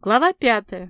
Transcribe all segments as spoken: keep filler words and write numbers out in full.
Глава пятая.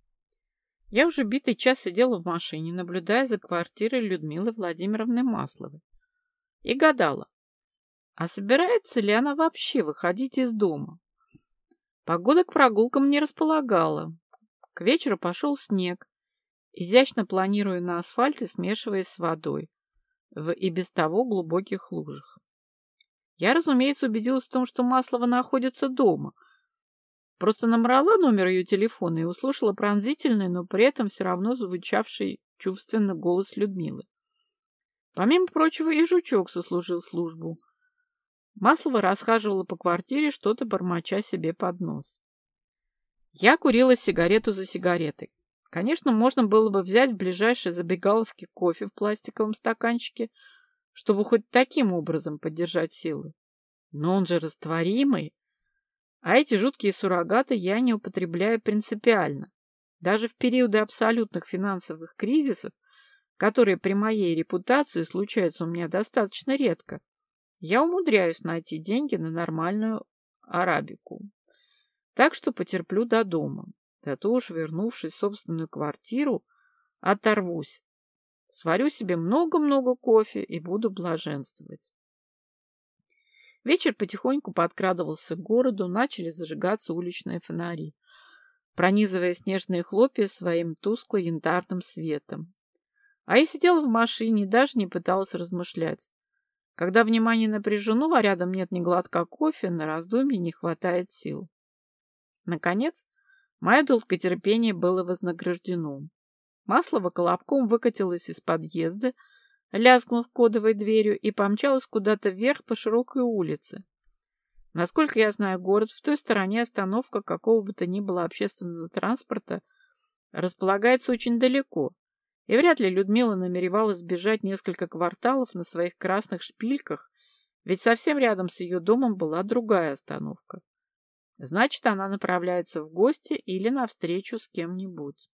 Я уже битый час сидела в машине, наблюдая за квартирой Людмилы Владимировны Масловой, и гадала, а собирается ли она вообще выходить из дома. Погода к прогулкам не располагала. К вечеру пошел снег, изящно планируя на асфальте, смешиваясь с водой в и без того глубоких лужах. Я, разумеется, убедилась в том, что Маслова находится дома. Просто набрала номер ее телефона и услышала пронзительный, но при этом все равно звучавший чувственно голос Людмилы. Помимо прочего, и жучок сослужил службу. Маслова расхаживала по квартире, что-то бормоча себе под нос. Я курила сигарету за сигаретой. Конечно, можно было бы взять в ближайшей забегаловке кофе в пластиковом стаканчике, чтобы хоть таким образом поддержать силы. Но он же растворимый. А эти жуткие суррогаты я не употребляю принципиально. Даже в периоды абсолютных финансовых кризисов, которые при моей репутации случаются у меня достаточно редко, я умудряюсь найти деньги на нормальную арабику. Так что потерплю до дома. Зато уж, вернувшись в собственную квартиру, оторвусь. Сварю себе много-много кофе и буду блаженствовать. Вечер потихоньку подкрадывался к городу, начали зажигаться уличные фонари, пронизывая снежные хлопья своим тускло-янтарным светом. А я сидела в машине и даже не пыталась размышлять. Когда внимание напряжено, а рядом нет ни глотка кофе, на раздумье не хватает сил. Наконец, мое долготерпение было вознаграждено. Маслова колобком выкатилась из подъезда, лязгнув кодовой дверью, и помчалась куда-то вверх по широкой улице. Насколько я знаю город, в той стороне остановка какого бы то ни было общественного транспорта располагается очень далеко, и вряд ли Людмила намеревалась бежать несколько кварталов на своих красных шпильках, ведь совсем рядом с ее домом была другая остановка. Значит, она направляется в гости или на встречу с кем-нибудь.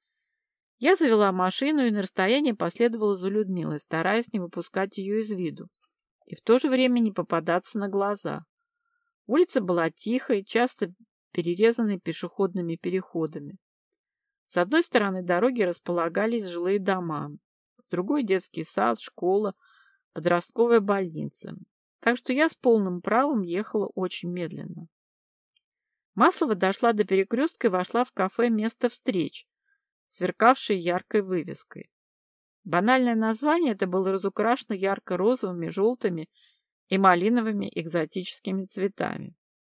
Я завела машину и на расстоянии последовала за Людмилой, стараясь не выпускать ее из виду и в то же время не попадаться на глаза. Улица была тихой, часто перерезанной пешеходными переходами. С одной стороны дороги располагались жилые дома, с другой — детский сад, школа, подростковая больница. Так что я с полным правом ехала очень медленно. Маслова дошла до перекрестка и вошла в кафе «Место встреч», сверкавшее яркой вывеской. Банальное название это было разукрашено ярко-розовыми, желтыми и малиновыми экзотическими цветами.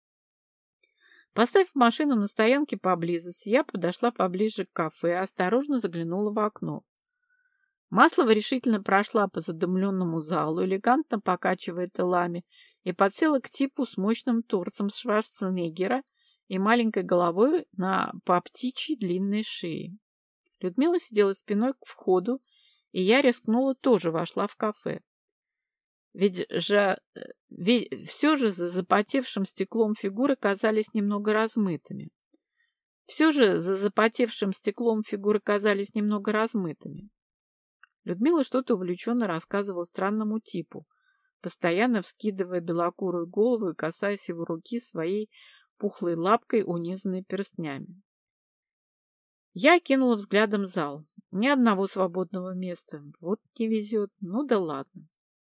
Поставив машину на стоянке поблизости, я подошла поближе к кафе и осторожно заглянула в окно. Маслова решительно прошла по задымленному залу, элегантно покачивая телами, и подсела к типу с мощным торсом Шварценеггера и маленькой головой на по птичьей длинной шее. Людмила сидела спиной к входу, и я рискнула тоже вошла в кафе. Ведь же, ведь все же за запотевшим стеклом фигуры казались немного размытыми. Все же за запотевшим стеклом фигуры казались немного размытыми. Людмила что-то увлеченно рассказывала странному типу, постоянно вскидывая белокурую голову и касаясь его руки своей пухлой лапкой, унизанной перстнями. Я окинула взглядом зал. Ни одного свободного места. Вот не везет. Ну да ладно.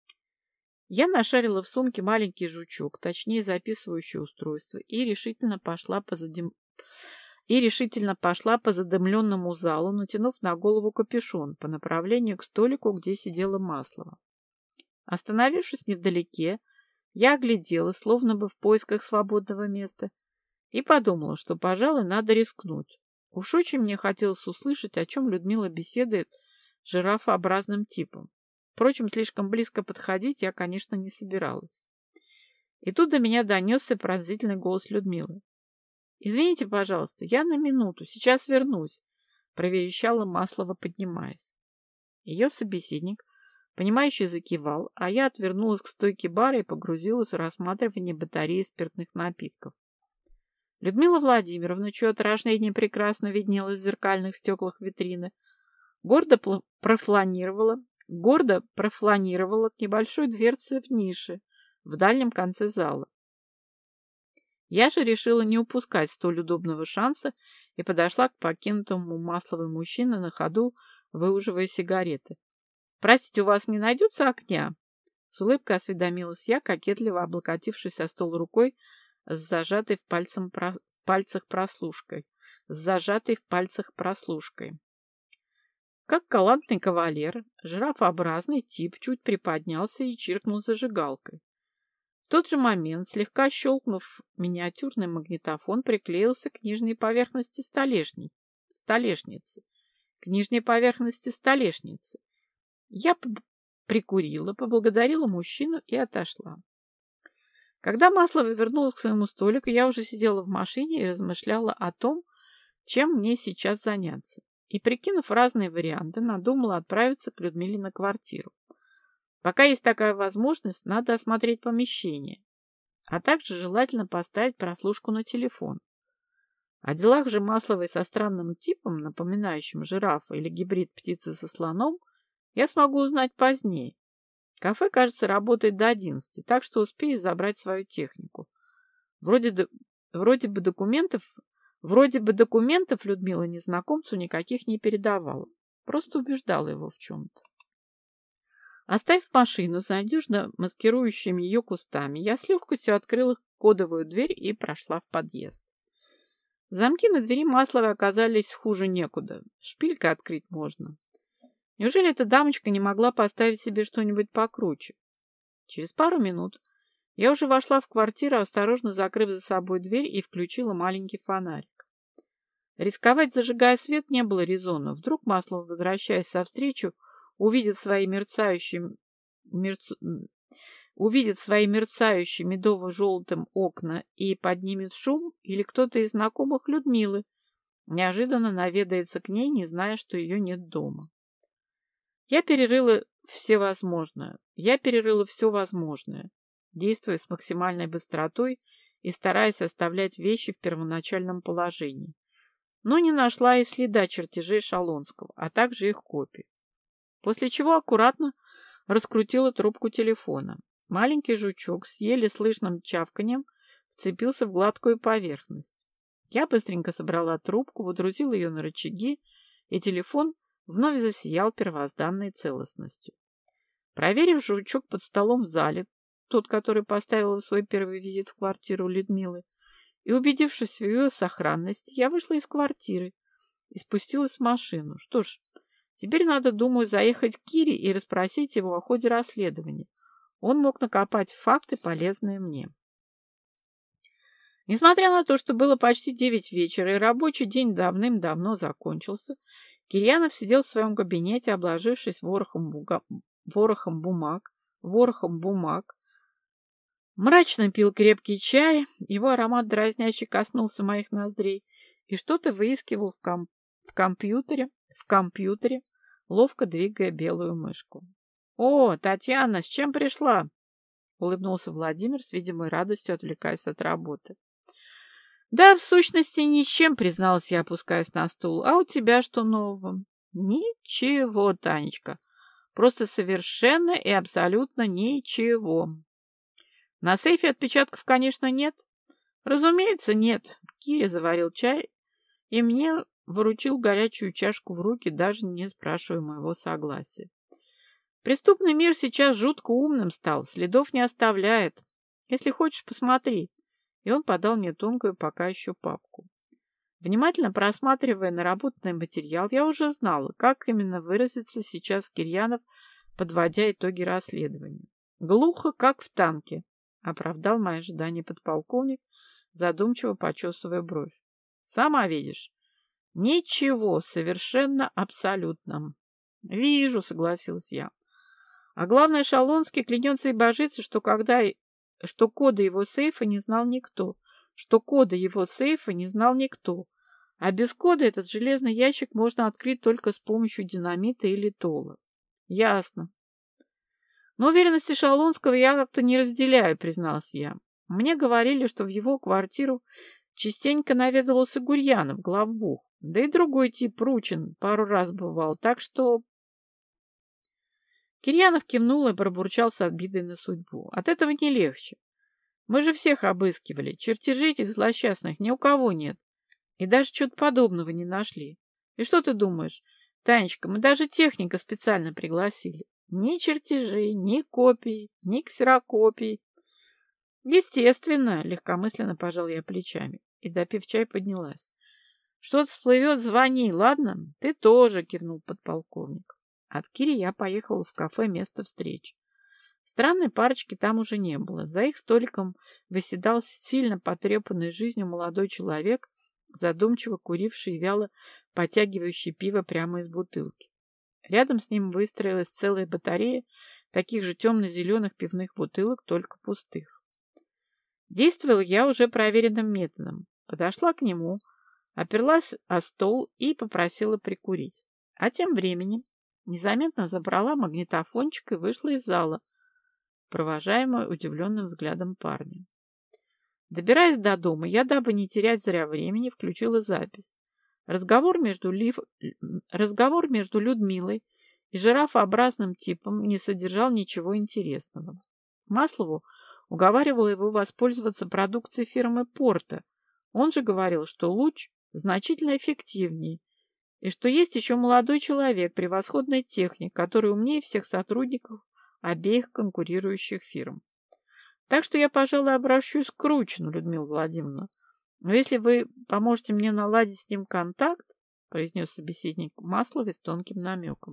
Я нашарила в сумке маленький жучок, точнее записывающее устройство, и решительно пошла по задым... и решительно пошла по задымленному залу, натянув на голову капюшон по направлению к столику, где сидела Маслова. Остановившись невдалеке, я огляделась, словно бы в поисках свободного места, и подумала, что, пожалуй, надо рискнуть. Уж очень мне хотелось услышать, о чем Людмила беседует с жирафообразным типом. Впрочем, слишком близко подходить я, конечно, не собиралась. И тут до меня донесся пронзительный голос Людмилы. «Извините, пожалуйста, я на минуту, сейчас вернусь», — проверещала Маслова, поднимаясь. Ее собеседник, понимающий, закивал, а я отвернулась к стойке бара и погрузилась в рассматривание батареи спиртных напитков. Людмила Владимировна, чье отражение прекрасно виднелось в зеркальных стеклах витрины, гордо профланировала, гордо профланировала к небольшой дверце в нише в дальнем конце зала. Я же решила не упускать столь удобного шанса и подошла к покинутому Масловой мужчине на ходу, выуживая сигареты. «Простите, у вас не найдется огня?» С улыбкой осведомилась я, кокетливо облокотившись о стол рукой с зажатой в, пальцем про... в пальцах прослушкой. С зажатой в пальцах прослушкой. Как галантный кавалер, жирафообразный тип чуть приподнялся и чиркнул зажигалкой. В тот же момент, слегка щелкнув, миниатюрный магнитофон приклеился к нижней поверхности столешни... столешницы. К нижней поверхности столешницы. Я прикурила, поблагодарила мужчину и отошла. Когда Маслова вернулась к своему столику, я уже сидела в машине и размышляла о том, чем мне сейчас заняться. И, прикинув разные варианты, надумала отправиться к Людмиле на квартиру. Пока есть такая возможность, надо осмотреть помещение, а также желательно поставить прослушку на телефон. О делах же Масловой со странным типом, напоминающим жирафа или гибрид птицы со слоном, я смогу узнать позднее. Кафе, кажется, работает до одиннадцати, так что успею забрать свою технику. Вроде, вроде бы документов Вроде бы документов Людмила незнакомцу никаких не передавала. Просто убеждала его в чем-то. Оставив машину за надежно маскирующими ее кустами, я с легкостью открыла кодовую дверь и прошла в подъезд. Замки на двери Масловой оказались хуже некуда. Шпилькой открыть можно. Неужели эта дамочка не могла поставить себе что-нибудь покруче? Через пару минут я уже вошла в квартиру, осторожно закрыв за собой дверь и включила маленький фонарик. Рисковать, зажигая свет, не было резона. Вдруг Маслова, возвращаясь со встречи, увидит свои мерцающие, мерц... увидит свои мерцающие медово-желтым окна и поднимет шум, или кто-то из знакомых Людмилы неожиданно наведается к ней, не зная, что ее нет дома. Я перерыла всевозможное. Я перерыла все возможное, действуя с максимальной быстротой и стараясь оставлять вещи в первоначальном положении. Но не нашла и следа чертежей Шалонского, а также их копий. После чего аккуратно раскрутила трубку телефона. Маленький жучок с еле слышным чавканьем вцепился в гладкую поверхность. Я быстренько собрала трубку, водрузила ее на рычаги, и телефон вновь засиял первозданной целостностью. Проверив жучок под столом в зале, тот, который поставила в свой первый визит в квартиру Людмилы, и, убедившись в ее сохранности, я вышла из квартиры и спустилась в машину. Что ж, теперь надо, думаю, заехать к Кире и расспросить его о ходе расследования. Он мог накопать факты, полезные мне. Несмотря на то, что было почти девять вечера и рабочий день давным-давно закончился, Кирьянов сидел в своем кабинете, обложившись ворохом, буга... ворохом бумаг, ворохом бумаг, мрачно пил крепкий чай, его аромат дразняще коснулся моих ноздрей, и что-то выискивал в, ком... в компьютере, в компьютере, ловко двигая белую мышку. «О, Татьяна, с чем пришла?» — улыбнулся Владимир с видимой радостью, отвлекаясь от работы. «Да, в сущности, ни с чем», — призналась я, опускаясь на стул. «А у тебя что нового?» «Ничего, Танечка, просто совершенно и абсолютно ничего». «На сейфе отпечатков, конечно, нет?» «Разумеется, нет». Киря заварил чай и мне выручил горячую чашку в руки, даже не спрашивая моего согласия. «Преступный мир сейчас жутко умным стал, следов не оставляет. Если хочешь, посмотри». И он подал мне тонкую пока еще папку. Внимательно просматривая наработанный материал, я уже знала, как именно выразится сейчас Кирьянов, подводя итоги расследования. «Глухо, как в танке», — оправдал мои ожидания подполковник, задумчиво почесывая бровь. «Сама видишь. Ничего, совершенно абсолютно». «Вижу», — согласилась я. «А главное, Шалонский клянется и божится, что когда... что кода его сейфа не знал никто, что кода его сейфа не знал никто, а без кода этот железный ящик можно открыть только с помощью динамита или тола». «Ясно. Но уверенности Шалонского я как-то не разделяю», — призналась я. «Мне говорили, что в его квартиру частенько наведывался Гурьянов, главбух, да и другой тип Ручин пару раз бывал, так что...» Кирьянов кивнул и пробурчал с обидой на судьбу. «От этого не легче. Мы же всех обыскивали. Чертежей этих злосчастных ни у кого нет. И даже чего-то подобного не нашли. И что ты думаешь, Танечка, мы даже техника специально пригласили. Ни чертежей, ни копий, ни ксерокопий. Естественно, легкомысленно пожал я плечами и, допив чай, поднялась. Что-то всплывет, звони, ладно? Ты тоже, кивнул подполковник. От Кири я поехала в кафе «Место встречи». Странной парочки там уже не было. За их столиком восседал сильно потрепанный жизнью молодой человек, задумчиво куривший и вяло потягивающий пиво прямо из бутылки. Рядом с ним выстроилась целая батарея таких же темно-зеленых пивных бутылок, только пустых. Действовала я уже проверенным методом. Подошла к нему, оперлась о стол и попросила прикурить. А тем временем незаметно забрала магнитофончик и вышла из зала, провожаемая удивленным взглядом парня. Добираясь до дома, я, дабы не терять зря времени, включила запись. Разговор между, Лив... Разговор между Людмилой и жирафообразным типом не содержал ничего интересного. Маслову уговаривала его воспользоваться продукцией фирмы Порта. Он же говорил, что луч значительно эффективнее, и что есть еще молодой человек, превосходный техник, который умнее всех сотрудников обеих конкурирующих фирм. Так что я, пожалуй, обращусь к Кручину, Людмила Владимировна. Но если вы поможете мне наладить с ним контакт, произнес собеседник Маслове с тонким намеком.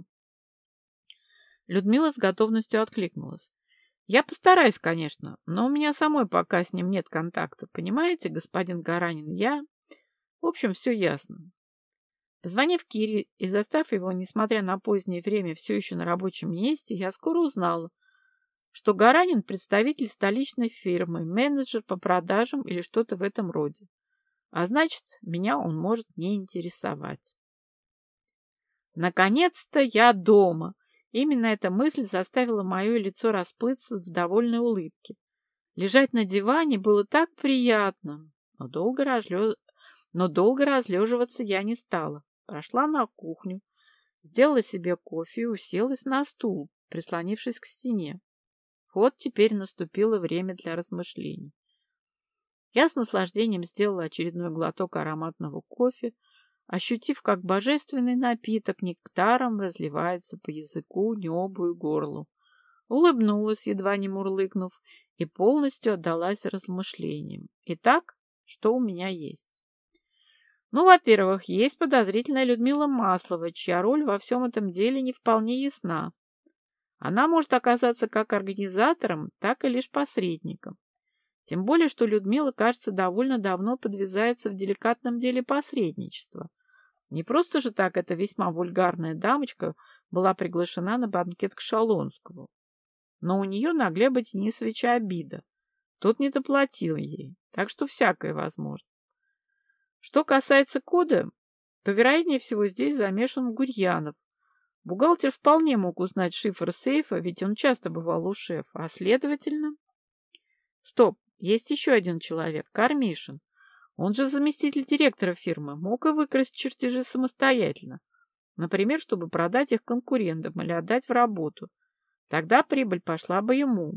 Людмила с готовностью откликнулась. Я постараюсь, конечно, но у меня самой пока с ним нет контакта. Понимаете, господин Гаранин, я... В общем, все ясно. Позвонив Кире и застав его, несмотря на позднее время, все еще на рабочем месте, я скоро узнала, что Гаранин представитель столичной фирмы, менеджер по продажам или что-то в этом роде. А значит, меня он может не интересовать. Наконец-то я дома. Именно эта мысль заставила мое лицо расплыться в довольной улыбке. Лежать на диване было так приятно, но долго, разлё... но долго разлеживаться я не стала. Прошла на кухню, сделала себе кофе и уселась на стул, прислонившись к стене. Вот теперь наступило время для размышлений. Я с наслаждением сделала очередной глоток ароматного кофе, ощутив, как божественный напиток нектаром разливается по языку, небу и горлу. Улыбнулась, едва не мурлыкнув, и полностью отдалась размышлениям. Итак, что у меня есть? Ну, во-первых, есть подозрительная Людмила Маслова, чья роль во всем этом деле не вполне ясна. Она может оказаться как организатором, так и лишь посредником. Тем более, что Людмила, кажется, довольно давно подвязается в деликатном деле посредничества. Не просто же так эта весьма вульгарная дамочка была приглашена на банкет к Шалонскому. Но у нее на Глеба Денисовича обида. Тот не доплатил ей, так что всякое возможно. Что касается кода, то, вероятнее всего, здесь замешан Гурьянов. Бухгалтер вполне мог узнать шифр сейфа, ведь он часто бывал у шефа, а следовательно... Стоп, есть еще один человек, Кармишин. Он же заместитель директора фирмы, мог и выкрасть чертежи самостоятельно. Например, чтобы продать их конкурентам или отдать в работу. Тогда прибыль пошла бы ему.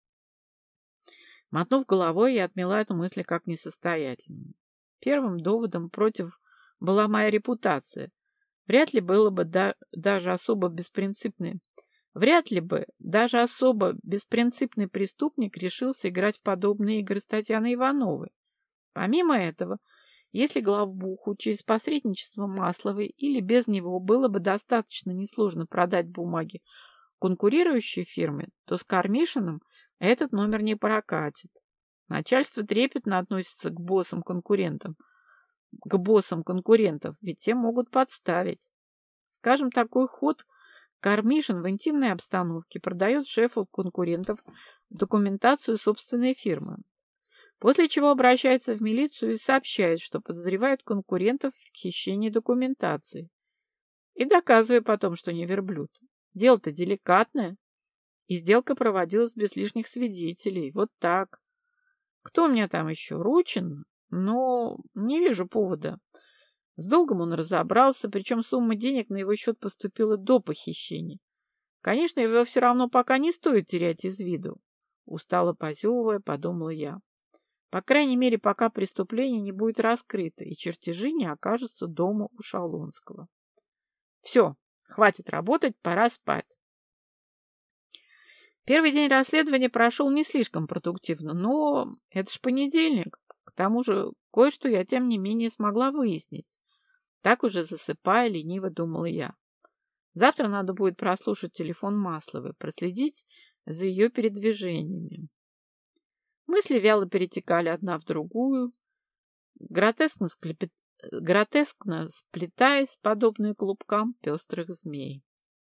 Мотнув головой, я отмела эту мысль как несостоятельную. Первым доводом против была моя репутация. Вряд ли было бы да, даже особо беспринципный. Вряд ли бы даже особо беспринципный преступник решился играть в подобные игры с Татьяной Ивановой. Помимо этого, если главбуху через посредничество Масловой или без него было бы достаточно несложно продать бумаги конкурирующей фирме, то с Кармишиным этот номер не прокатит. Начальство трепетно относится к боссам-конкурентам, к боссам конкурентов, ведь те могут подставить. Скажем, такой ход Кармишин в интимной обстановке продает шефу конкурентов документацию собственной фирмы, после чего обращается в милицию и сообщает, что подозревает конкурентов в хищении документации. И доказывая потом, что не верблюд. Дело-то деликатное, и сделка проводилась без лишних свидетелей. Вот так. Кто у меня там еще? Ручин? Но не вижу повода. С долгом он разобрался, причем сумма денег на его счет поступила до похищения. Конечно, его все равно пока не стоит терять из виду. Устало позевывая, подумала я. По крайней мере, пока преступление не будет раскрыто и чертежи не окажутся дома у Шаулонского. Все, хватит работать, пора спать. Первый день расследования прошел не слишком продуктивно, но это ж понедельник. К тому же кое-что я, тем не менее, смогла выяснить. Так уже засыпая, лениво думала я. Завтра надо будет прослушать телефон Масловой, проследить за ее передвижениями. Мысли вяло перетекали одна в другую, гротескно, склепет... гротескно сплетаясь, подобные клубкам пестрых змей.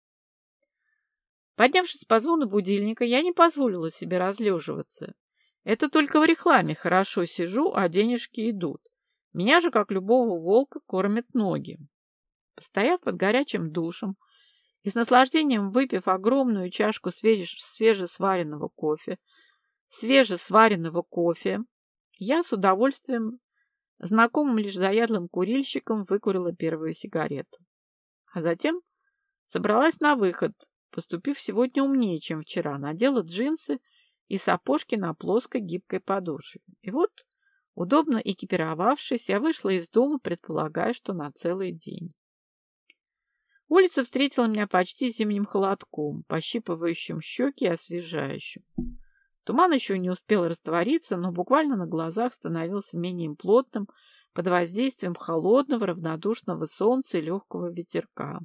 Поднявшись по звону будильника, я не позволила себе разлеживаться. Это только в рекламе хорошо сижу, а денежки идут. Меня же, как любого волка, кормят ноги. Постояв под горячим душем и с наслаждением выпив огромную чашку свеж... свежесваренного кофе, свежесваренного кофе, я с удовольствием, знакомым лишь заядлым курильщиком, выкурила первую сигарету. А затем собралась на выход, поступив сегодня умнее, чем вчера, надела джинсы и сапожки на плоской гибкой подошве. И вот, удобно экипировавшись, я вышла из дома, предполагая, что на целый день. Улица встретила меня почти зимним холодком, пощипывающим щеки и освежающим. Туман еще не успел раствориться, но буквально на глазах становился менее плотным под воздействием холодного, равнодушного солнца и легкого ветерка.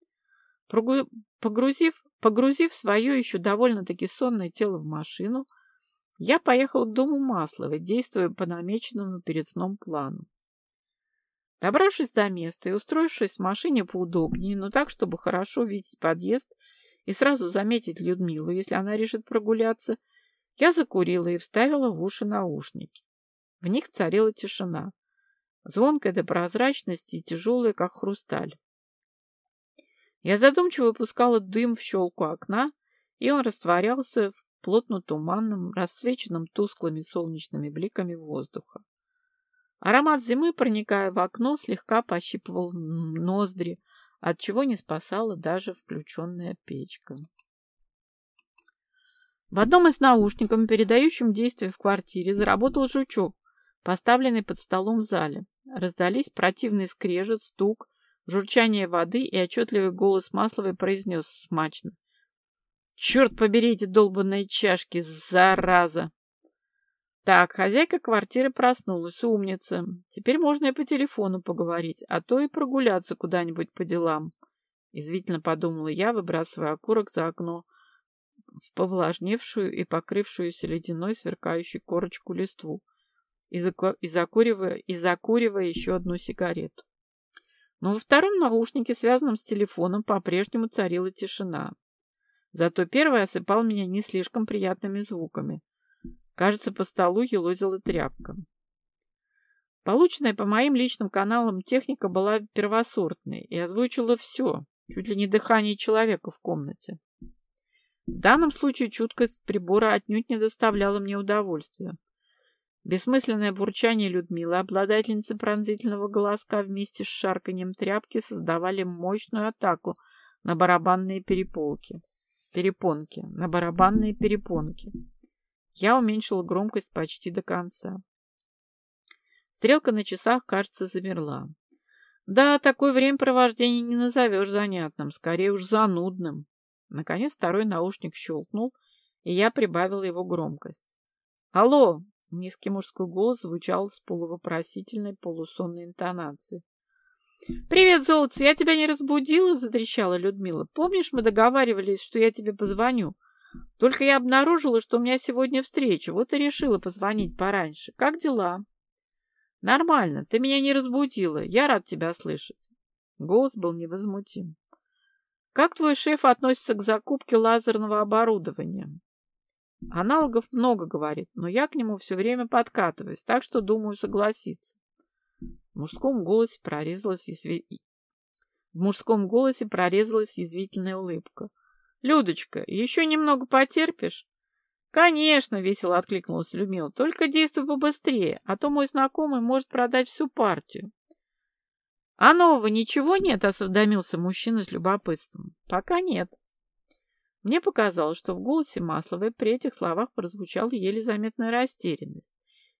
Погрузив, погрузив свое еще довольно-таки сонное тело в машину, я поехала к дому Масловой, действуя по намеченному перед сном плану. Добравшись до места и устроившись в машине поудобнее, но так, чтобы хорошо видеть подъезд и сразу заметить Людмилу, если она решит прогуляться, я закурила и вставила в уши наушники. В них царила тишина, звонкая до прозрачности и тяжелая, как хрусталь. Я задумчиво выпускала дым в щелку окна, и он растворялся в плотно-туманном, рассвеченном тусклыми солнечными бликами воздуха. Аромат зимы, проникая в окно, слегка пощипывал ноздри, отчего не спасала даже включенная печка. В одном из наушников, передающем действие в квартире, заработал жучок, поставленный под столом в зале. Раздались противный скрежет, стук, журчание воды, и отчетливый голос Масловой произнес смачно: «Черт побери эти долбанные чашки, зараза!» Так, хозяйка квартиры проснулась, умница. Теперь можно и по телефону поговорить, а то и прогуляться куда-нибудь по делам. Извительно подумала я, выбрасывая окурок за окно в повлажневшую и покрывшуюся ледяной сверкающей корочку листву и, заку... и, закуривая... и закуривая еще одну сигарету. Но во втором наушнике, связанном с телефоном, по-прежнему царила тишина. Зато первый осыпал меня не слишком приятными звуками. Кажется, по столу елозила тряпка. Полученная по моим личным каналам техника была первосортной и озвучила все, чуть ли не дыхание человека в комнате. В данном случае чуткость прибора отнюдь не доставляла мне удовольствия. Бессмысленное бурчание Людмилы, обладательницы пронзительного голоска, вместе с шарканьем тряпки создавали мощную атаку на барабанные перепонки. Перепонки, на барабанные перепонки. Я уменьшила громкость почти до конца. Стрелка на часах, кажется, замерла. Да, такое времяпровождение не назовешь занятным, скорее уж занудным. Наконец второй наушник щелкнул, и я прибавила его громкость. «Алло!» — низкий мужской голос звучал с полувопросительной, полусонной интонацией. «Привет, золотце, я тебя не разбудила?» — затрещала Людмила. «Помнишь, мы договаривались, что я тебе позвоню? Только я обнаружила, что у меня сегодня встреча, вот и решила позвонить пораньше. Как дела?» «Нормально, ты меня не разбудила, я рад тебя слышать». Голос был невозмутим. «Как твой шеф относится к закупке лазерного оборудования?» «Аналогов много, — говорит, — но я к нему все время подкатываюсь, так что, думаю, согласиться». В мужском голосе прорезалась язви... В мужском голосе прорезалась язвительная улыбка. «Людочка, еще немного потерпишь?» «Конечно, — весело откликнулась Людмила, — только действуй побыстрее, а то мой знакомый может продать всю партию». «А нового ничего нет?» — осведомился мужчина с любопытством. «Пока нет». Мне показалось, что в голосе Масловой при этих словах прозвучала еле заметная растерянность.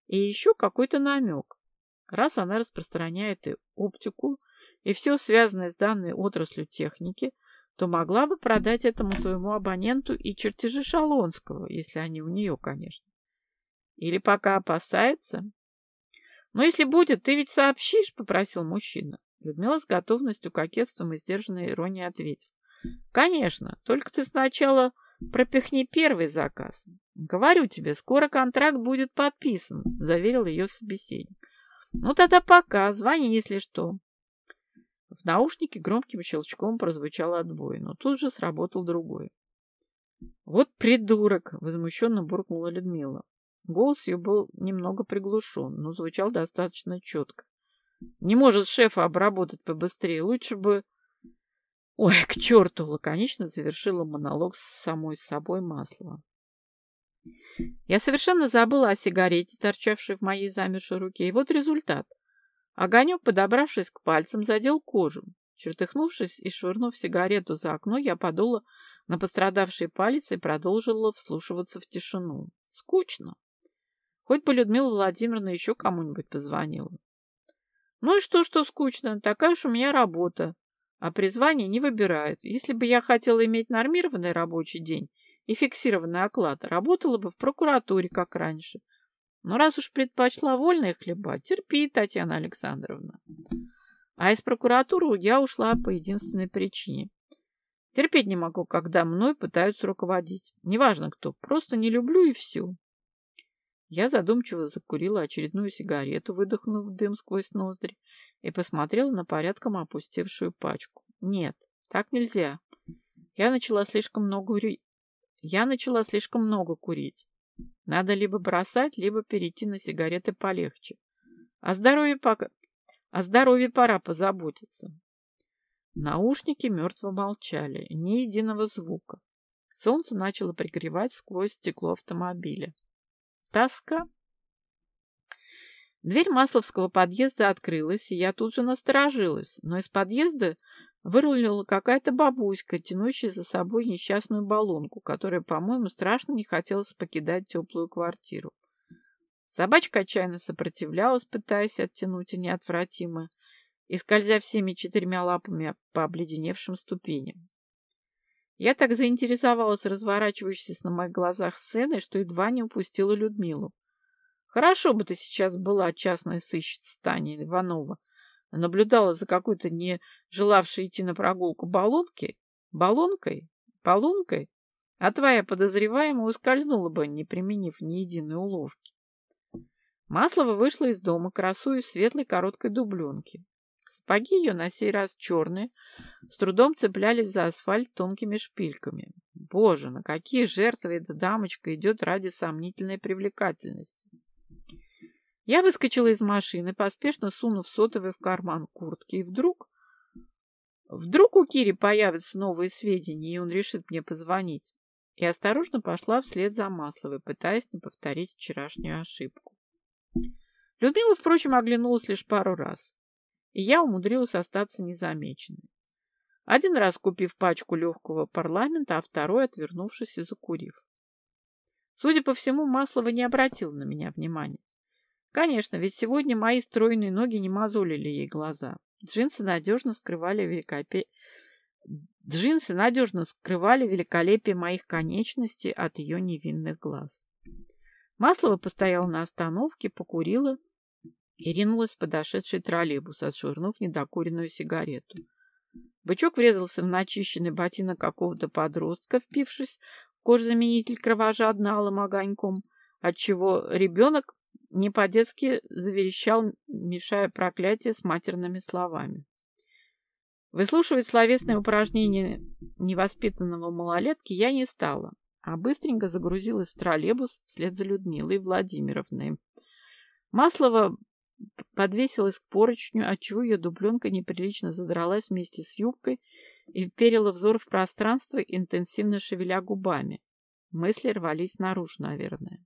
И еще какой-то намек. Раз она распространяет и оптику, и все связанное с данной отраслью техники, то могла бы продать этому своему абоненту и чертежи Шалонского, если они у нее, конечно. Или пока опасается? Но если будет, ты ведь сообщишь, попросил мужчина. Людмила с готовностью, кокетством и сдержанной иронией ответила. Конечно, только ты сначала пропихни первый заказ. Говорю тебе, скоро контракт будет подписан, заверил ее собеседник. Ну тогда пока, звони, если что. В наушнике громким щелчком прозвучал отбой, но тут же сработал другой. Вот придурок! Возмущенно буркнула Людмила. Голос ее был немного приглушен, но звучал достаточно четко. Не может шефа обработать побыстрее, лучше бы... Ой, к черту! Лаконично завершила монолог с самой собой Маслова. Я совершенно забыла о сигарете, торчавшей в моей замершей руке, и вот результат. Огонек, подобравшись к пальцам, задел кожу. Чертыхнувшись и швырнув сигарету за окно, я подула на пострадавший палец и продолжила вслушиваться в тишину. Скучно. Хоть бы Людмила Владимировна еще кому-нибудь позвонила. Ну и что, что скучно? Такая уж у меня работа. А призвание не выбирают. Если бы я хотела иметь нормированный рабочий день и фиксированный оклад, работала бы в прокуратуре, как раньше. Но раз уж предпочла вольные хлеба, терпи, Татьяна Александровна. А из прокуратуры я ушла по единственной причине. Терпеть не могу, когда мной пытаются руководить. Неважно кто, просто не люблю и все. Я задумчиво закурила очередную сигарету, выдохнув дым сквозь ноздри, и посмотрела на порядком опустевшую пачку. Нет, так нельзя. Я начала слишком много, Я начала слишком много курить. Надо либо бросать, либо перейти на сигареты полегче. О здоровье, пока... О здоровье пора позаботиться. Наушники мертво молчали, ни единого звука. Солнце начало пригревать сквозь стекло автомобиля. Тоска. Дверь Масловского подъезда открылась, и я тут же насторожилась, но из подъезда вырулила какая-то бабуська, тянущая за собой несчастную баллонку, которая, по-моему, страшно не хотелось покидать теплую квартиру. Собачка отчаянно сопротивлялась, пытаясь оттянуть и неотвратимое, и скользя всеми четырьмя лапами по обледеневшим ступеням. Я так заинтересовалась разворачивающейся на моих глазах сценой, что едва не упустила Людмилу. Хорошо бы ты сейчас была частная сыщица Таня Иванова, наблюдала за какой-то не желавшей идти на прогулку баллонки, баллонкой, баллонкой, а твоя подозреваемая ускользнула бы, не применив ни единой уловки. Маслова вышла из дома, красуясь в светлой короткой дубленке. Сапоги ее, на сей раз черные, с трудом цеплялись за асфальт тонкими шпильками. Боже, на какие жертвы эта дамочка идет ради сомнительной привлекательности. Я выскочила из машины, поспешно сунув сотовый в карман куртки, и вдруг... Вдруг у Кири появятся новые сведения, и он решит мне позвонить. И осторожно пошла вслед за Масловой, пытаясь не повторить вчерашнюю ошибку. Людмила, впрочем, оглянулась лишь пару раз, и я умудрилась остаться незамеченной. Один раз купив пачку легкого парламента, а второй отвернувшись и закурив. Судя по всему, Маслова не обратила на меня внимания. Конечно, ведь сегодня мои стройные ноги не мозолили ей глаза. Джинсы надежно скрывали великолепие... Джинсы надежно скрывали великолепие моих конечностей от ее невинных глаз. Маслова постояла на остановке, покурила и ринулась в подошедший троллейбус, отшвырнув недокуренную сигарету. Бычок врезался в начищенный ботинок какого-то подростка, впившись в кожзаменитель кровожадно алым огоньком, отчего ребенок не по-детски заверещал, мешая проклятие с матерными словами. Выслушивать словесные упражнения невоспитанного малолетки я не стала, а быстренько загрузилась в троллейбус вслед за Людмилой Владимировной. Маслова подвесилась к поручню, отчего ее дубленка неприлично задралась вместе с юбкой и вперила взор в пространство, интенсивно шевеля губами. Мысли рвались наружу, наверное.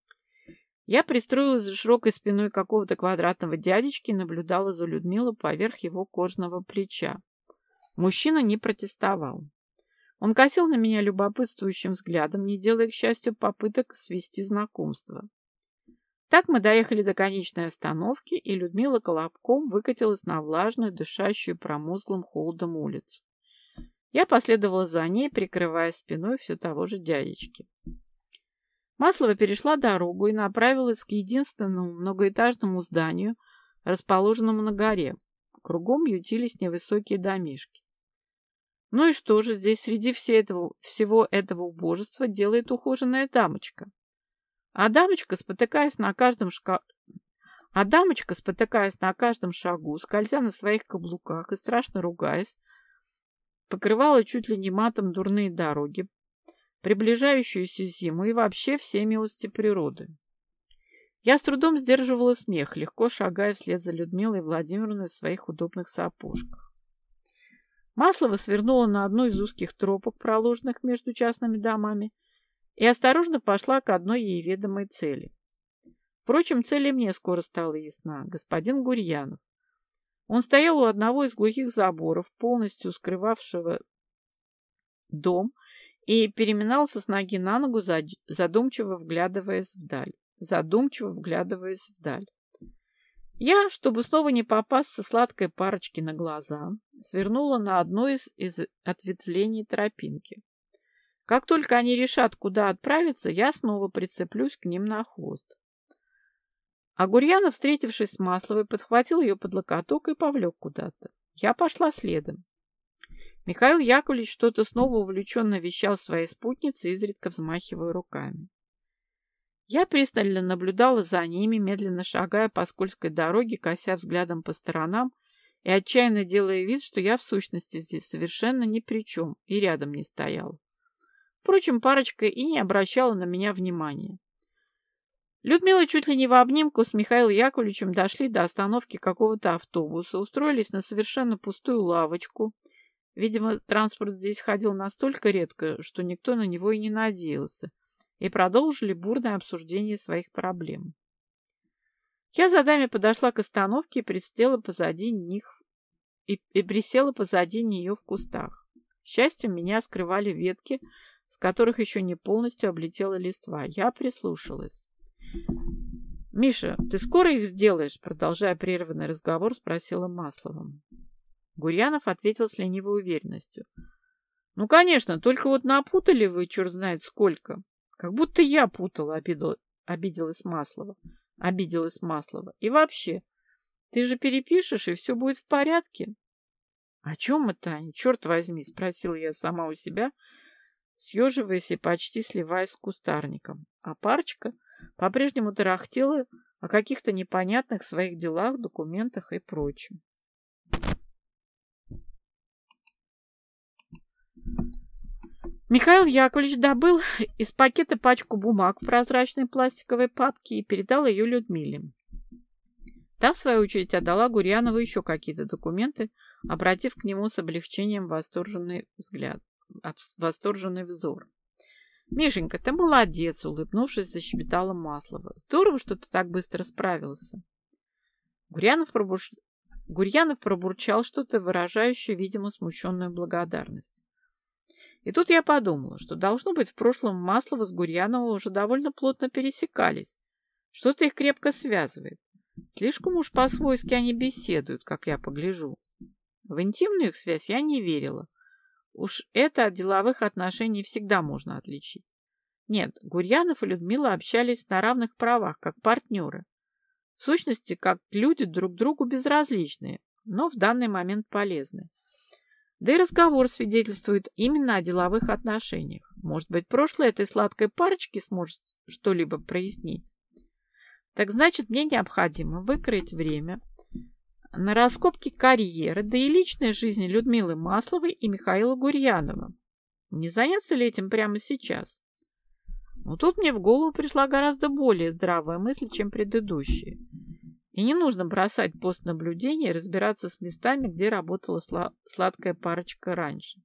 Я пристроилась за широкой спиной какого-то квадратного дядечки и наблюдала за Людмилой поверх его кожаного плеча. Мужчина не протестовал. Он косил на меня любопытствующим взглядом, не делая, к счастью, попыток свести знакомство. Так мы доехали до конечной остановки, и Людмила колобком выкатилась на влажную, дышащую промозглым холодом улицу. Я последовала за ней, прикрывая спиной все того же дядечки. Маслова перешла дорогу и направилась к единственному многоэтажному зданию, расположенному на горе. Кругом ютились невысокие домишки. Ну и что же здесь среди всего этого, всего этого убожества делает ухоженная дамочка? А дамочка, спотыкаясь на каждом шка... а дамочка, спотыкаясь на каждом шагу, скользя на своих каблуках и страшно ругаясь, покрывала чуть ли не матом дурные дороги, приближающуюся зиму и вообще все милости природы. Я с трудом сдерживала смех, легко шагая вслед за Людмилой Владимировной в своих удобных сапожках. Маслова свернула на одну из узких тропок, проложенных между частными домами, и осторожно пошла к одной ей ведомой цели. Впрочем, цель и мне скоро стала ясна. Господин Гурьянов. Он стоял у одного из глухих заборов, полностью скрывавшего дом, и переминался с ноги на ногу, задумчиво вглядываясь вдаль. Задумчиво вглядываясь вдаль. Я, чтобы снова не попасться сладкой парочке на глаза, свернула на одно из, из ответвлений тропинки. Как только они решат, куда отправиться, я снова прицеплюсь к ним на хвост. А Гурьянов, встретившись с Масловой, подхватил ее под локоток и повлек куда-то. Я пошла следом. Михаил Яковлевич что-то снова увлеченно вещал своей спутнице, изредка взмахивая руками. Я пристально наблюдала за ними, медленно шагая по скользкой дороге, кося взглядом по сторонам и отчаянно делая вид, что я в сущности здесь совершенно ни при чем и рядом не стояла. Впрочем, парочка и не обращала на меня внимания. Людмила чуть ли не в обнимку с Михаилом Яковлевичем дошли до остановки какого-то автобуса, устроились на совершенно пустую лавочку. Видимо, транспорт здесь ходил настолько редко, что никто на него и не надеялся, и продолжили бурное обсуждение своих проблем. Я за даме подошла к остановке и присела позади них и, и присела позади нее в кустах. К счастью, меня скрывали ветки, с которых еще не полностью облетела листва. Я прислушалась. «Миша, ты скоро их сделаешь?» Продолжая прерванный разговор, спросила Маслова. Гурьянов ответил с ленивой уверенностью. «Ну, конечно, только вот напутали вы, черт знает сколько. Как будто я путала», — обидела, обиделась Маслова. Обиделась Маслова. «И вообще, ты же перепишешь, и все будет в порядке». «О чем это они, черт возьми?» — спросила я сама у себя, съеживаясь и почти сливаясь с кустарником. А парочка по-прежнему тарахтела о каких-то непонятных своих делах, документах и прочем. Михаил Яковлевич добыл из пакета пачку бумаг в прозрачной пластиковой папке и передал ее Людмиле. Та, в свою очередь, отдала Гурьянову еще какие-то документы, обратив к нему с облегчением восторженный взгляд, восторженный взор. «Мишенька, ты молодец!» — улыбнувшись, защебетала Маслова. «Здорово, что ты так быстро справился!» Гурьянов, пробур... Гурьянов пробурчал что-то, выражающее, видимо, смущенную благодарность. И тут я подумала, что, должно быть, в прошлом Маслова с Гурьяновым уже довольно плотно пересекались. Что-то их крепко связывает. Слишком уж по-свойски они беседуют, как я погляжу. В интимную их связь я не верила. Уж это от деловых отношений всегда можно отличить. Нет, Гурьянов и Людмила общались на равных правах, как партнеры. В сущности, как люди друг другу безразличные, но в данный момент полезные. Да и разговор свидетельствует именно о деловых отношениях. Может быть, прошлое этой сладкой парочки сможет что-либо прояснить. Так значит, мне необходимо выкроить время на раскопки карьеры, да и личной жизни Людмилы Масловой и Михаила Гурьянова. Не заняться ли этим прямо сейчас? Но тут мне в голову пришла гораздо более здравая мысль, чем предыдущие. И не нужно бросать пост наблюдения и разбираться с местами, где работала сла- сладкая парочка раньше.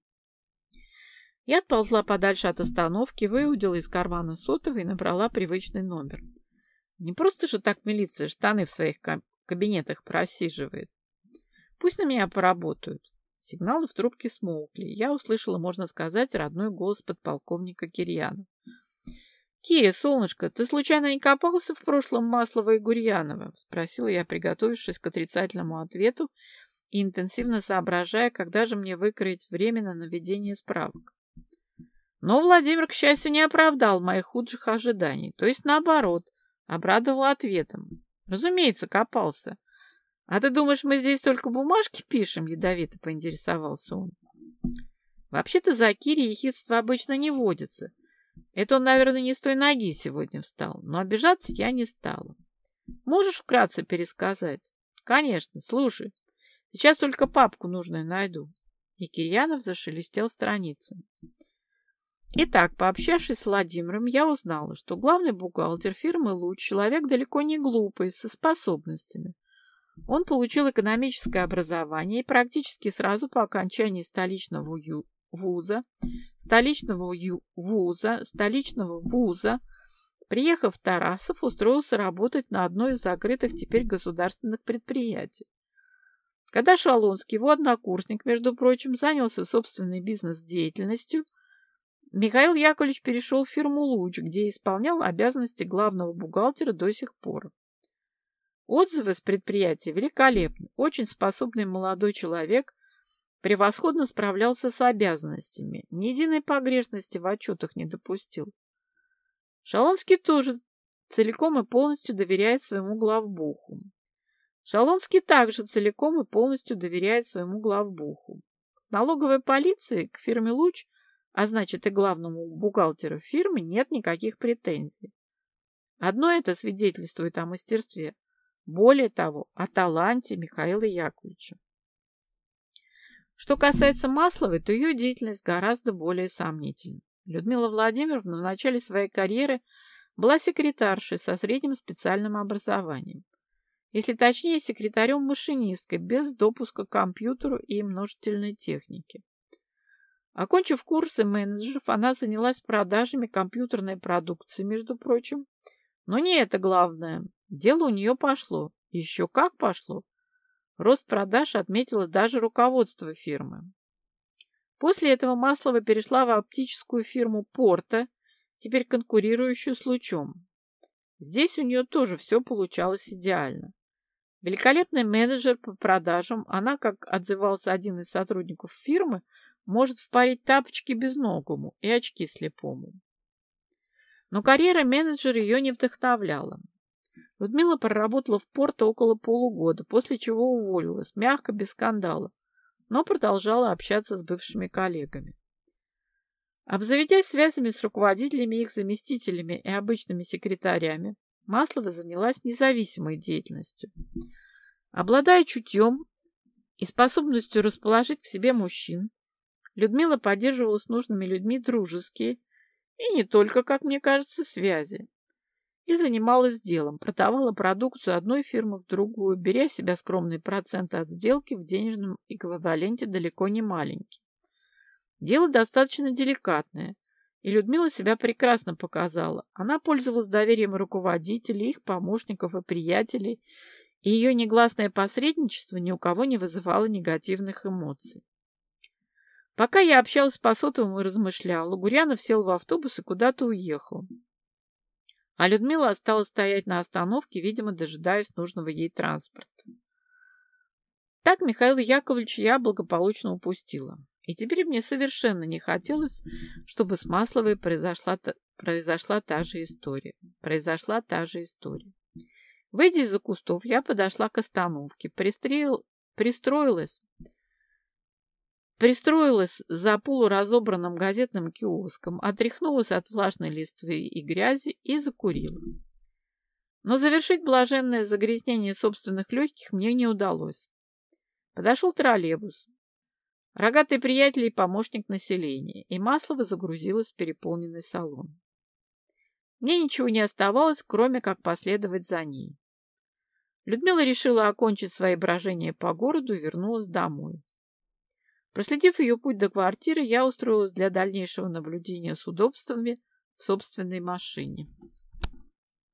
Я отползла подальше от остановки, выудила из кармана сотовый и набрала привычный номер. Не просто же так милиция штаны в своих кабинетах просиживает. Пусть на меня поработают. Сигналы в трубке смолкли. Я услышала, можно сказать, родной голос подполковника Кирьянова. «Киря, солнышко, ты случайно не копался в прошлом Маслова и Гурьянова?» — спросила я, приготовившись к отрицательному ответу и интенсивно соображая, когда же мне выкроить время на наведение справок. Но Владимир, к счастью, не оправдал моих худших ожиданий, то есть, наоборот, обрадовал ответом. «Разумеется, копался. А ты думаешь, мы здесь только бумажки пишем?» — ядовито поинтересовался он. Вообще-то за Кирей ехидство обычно не водится. Это он, наверное, не с той ноги сегодня встал, но обижаться я не стала. Можешь вкратце пересказать? Конечно, слушай. Сейчас только папку нужную найду. И Кирьянов зашелестел страницами. Итак, пообщавшись с Владимиром, я узнала, что главный бухгалтер фирмы «Луч» человек далеко не глупый, со способностями. Он получил экономическое образование и практически сразу по окончании столичного ю... вуза, столичного ю... вуза, столичного вуза, приехав в Тарасов, устроился работать на одно из закрытых теперь государственных предприятий. Когда Шалунский, его однокурсник, между прочим, занялся собственной бизнес-деятельностью, Михаил Яковлевич перешел в фирму «Луч», где исполнял обязанности главного бухгалтера до сих пор. Отзывы с предприятия великолепны. Очень способный молодой человек, превосходно справлялся с обязанностями, ни единой погрешности в отчетах не допустил. Шалунский тоже целиком и полностью доверяет своему главбуху. Шалунский также целиком и полностью доверяет своему главбуху. К налоговой полиции, к фирме «Луч», а значит и главному бухгалтеру фирмы, нет никаких претензий. Одно это свидетельствует о мастерстве. Более того, о таланте Михаила Яковлевича. Что касается Масловой, то ее деятельность гораздо более сомнительна. Людмила Владимировна в начале своей карьеры была секретаршей со средним специальным образованием. Если точнее, секретарем-машинисткой, без допуска к компьютеру и множительной технике. Окончив курсы менеджеров, она занялась продажами компьютерной продукции, между прочим. Но не это главное. Дело у нее пошло. Еще как пошло. Рост продаж отметило даже руководство фирмы. После этого Маслова перешла в оптическую фирму «Порта», теперь конкурирующую с «Лучом». Здесь у нее тоже все получалось идеально. Великолепный менеджер по продажам, она, как отзывался один из сотрудников фирмы, может впарить тапочки безногому и очки слепому. Но карьера менеджера ее не вдохновляла. Людмила проработала в Порто около полугода, после чего уволилась, мягко, без скандала, но продолжала общаться с бывшими коллегами. Обзаведясь связями с руководителями, их заместителями и обычными секретарями, Маслова занялась независимой деятельностью. Обладая чутьем и способностью расположить к себе мужчин, Людмила поддерживала с нужными людьми дружеские и не только, как мне кажется, связи. И занималась делом, продавала продукцию одной фирмы в другую, беря себе скромные проценты от сделки в денежном эквиваленте далеко не маленький. Дело достаточно деликатное, и Людмила себя прекрасно показала. Она пользовалась доверием руководителей, их помощников и приятелей, и ее негласное посредничество ни у кого не вызывало негативных эмоций. Пока я общалась по сотовому и размышляла, Гурьянов сел в автобус и куда-то уехал. А Людмила осталась стоять на остановке, видимо, дожидаясь нужного ей транспорта. Так Михаила Яковлевича я благополучно упустила. И теперь мне совершенно не хотелось, чтобы с Масловой произошла, произошла та же история. Произошла та же история. Выйдя из-за кустов, я подошла к остановке, пристроил, пристроилась, пристроилась за полуразобранным газетным киоском, отряхнулась от влажной листвы и грязи и закурила. Но завершить блаженное загрязнение собственных легких мне не удалось. Подошел троллейбус. Рогатый приятель и помощник населения, и Маслова загрузилась в переполненный салон. Мне ничего не оставалось, кроме как последовать за ней. Людмила решила окончить свои брожения по городу и вернулась домой. Проследив ее путь до квартиры, я устроилась для дальнейшего наблюдения с удобствами в собственной машине.